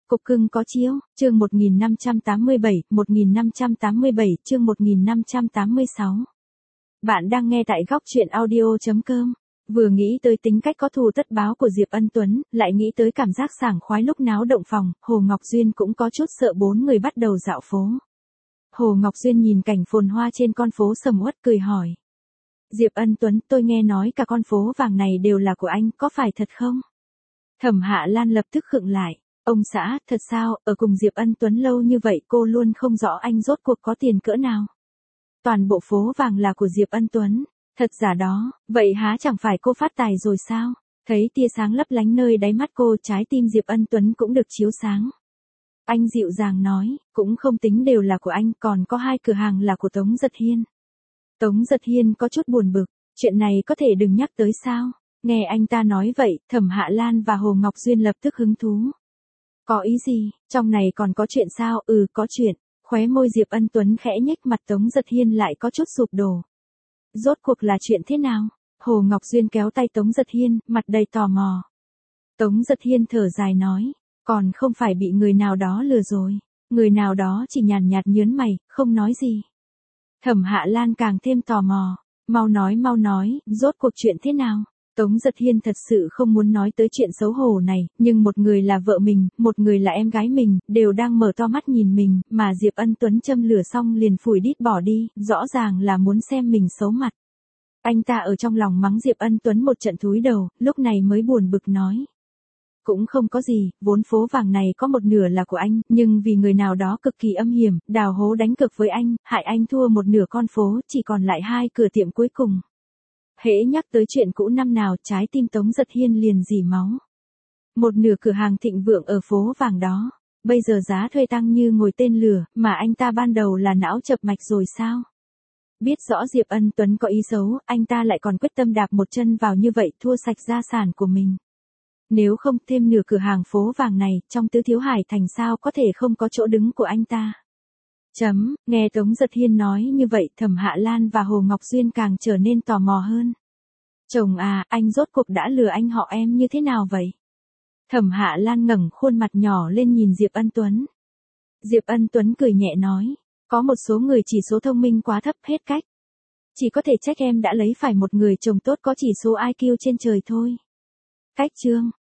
Cục cưng có chiếu, chương 1587, chương 1586. Bạn đang nghe tại góc truyện audio.com. Vừa nghĩ tới tính cách có thù tất báo của Diệp Ân Tuấn, lại nghĩ tới cảm giác sảng khoái lúc náo động phòng, Hồ Ngọc Duyên cũng có chút sợ bốn người bắt đầu dạo phố. Hồ Ngọc Duyên nhìn cảnh phồn hoa trên con phố sầm uất cười hỏi. Diệp Ân Tuấn, tôi nghe nói cả con phố vàng này đều là của anh, có phải thật không? Thẩm Hạ Lan lập tức khựng lại. Ông xã, thật sao, ở cùng Diệp Ân Tuấn lâu như vậy cô luôn không rõ anh rốt cuộc có tiền cỡ nào. Toàn bộ phố vàng là của Diệp Ân Tuấn. Thật giả đó, vậy há chẳng phải cô phát tài rồi sao? Thấy tia sáng lấp lánh nơi đáy mắt cô, trái tim Diệp Ân Tuấn cũng được chiếu sáng. Anh dịu dàng nói, cũng không tính đều là của anh, còn có 2 cửa hàng là của Tống Giật Hiên. Tống Giật Hiên có chút buồn bực, chuyện này có thể đừng nhắc tới sao? Nghe anh ta nói vậy, Thẩm Hạ Lan và Hồ Ngọc Duyên lập tức hứng thú. Có ý gì, trong này còn có chuyện sao? Có chuyện. Khóe môi Diệp Ân Tuấn khẽ nhếch, mặt Tống Giật Hiên lại có chút sụp đổ. Rốt cuộc là chuyện thế nào? Hồ Ngọc Duyên kéo tay Tống Giật Hiên, mặt đầy tò mò. Tống Giật Hiên thở dài nói, còn không phải bị người nào đó lừa rồi. Người nào đó chỉ nhàn nhạt nhớn mày, không nói gì. Thẩm Hạ Lan càng thêm tò mò. Mau nói, rốt cuộc chuyện thế nào? Tống Giật Hiên thật sự không muốn nói tới chuyện xấu hổ này, nhưng một người là vợ mình, một người là em gái mình, đều đang mở to mắt nhìn mình, mà Diệp Ân Tuấn châm lửa xong liền phủi đít bỏ đi, rõ ràng là muốn xem mình xấu mặt. Anh ta ở trong lòng mắng Diệp Ân Tuấn một trận thúi đầu, lúc này mới buồn bực nói. Cũng không có gì, vốn phố vàng này có một nửa là của anh, nhưng vì người nào đó cực kỳ âm hiểm, đào hố đánh cược với anh, hại anh thua một nửa con phố, chỉ còn lại 2 cửa tiệm cuối cùng. Hễ nhắc tới chuyện cũ năm nào, trái tim Tống Giật Hiên liền rỉ máu. Một nửa cửa hàng thịnh vượng ở phố vàng đó, bây giờ giá thuê tăng như ngồi tên lửa, mà anh ta ban đầu là não chập mạch rồi sao? Biết rõ Diệp Ân Tuấn có ý xấu, anh ta lại còn quyết tâm đạp một chân vào như vậy, thua sạch gia sản của mình. Nếu không thêm nửa cửa hàng phố vàng này, trong Tứ Thiếu Hải Thành sao có thể không có chỗ đứng của anh ta? Nghe Tống Giật Hiên nói như vậy, Thẩm Hạ Lan và Hồ Ngọc Duyên càng trở nên tò mò hơn. Chồng à, anh rốt cuộc đã lừa anh họ em như thế nào vậy? Thẩm Hạ Lan ngẩng khuôn mặt nhỏ lên nhìn Diệp Ân Tuấn. Diệp Ân Tuấn cười nhẹ nói, có một số người chỉ số thông minh quá thấp, hết cách. Chỉ có thể trách em đã lấy phải một người chồng tốt có chỉ số IQ trên trời thôi. Cách chương,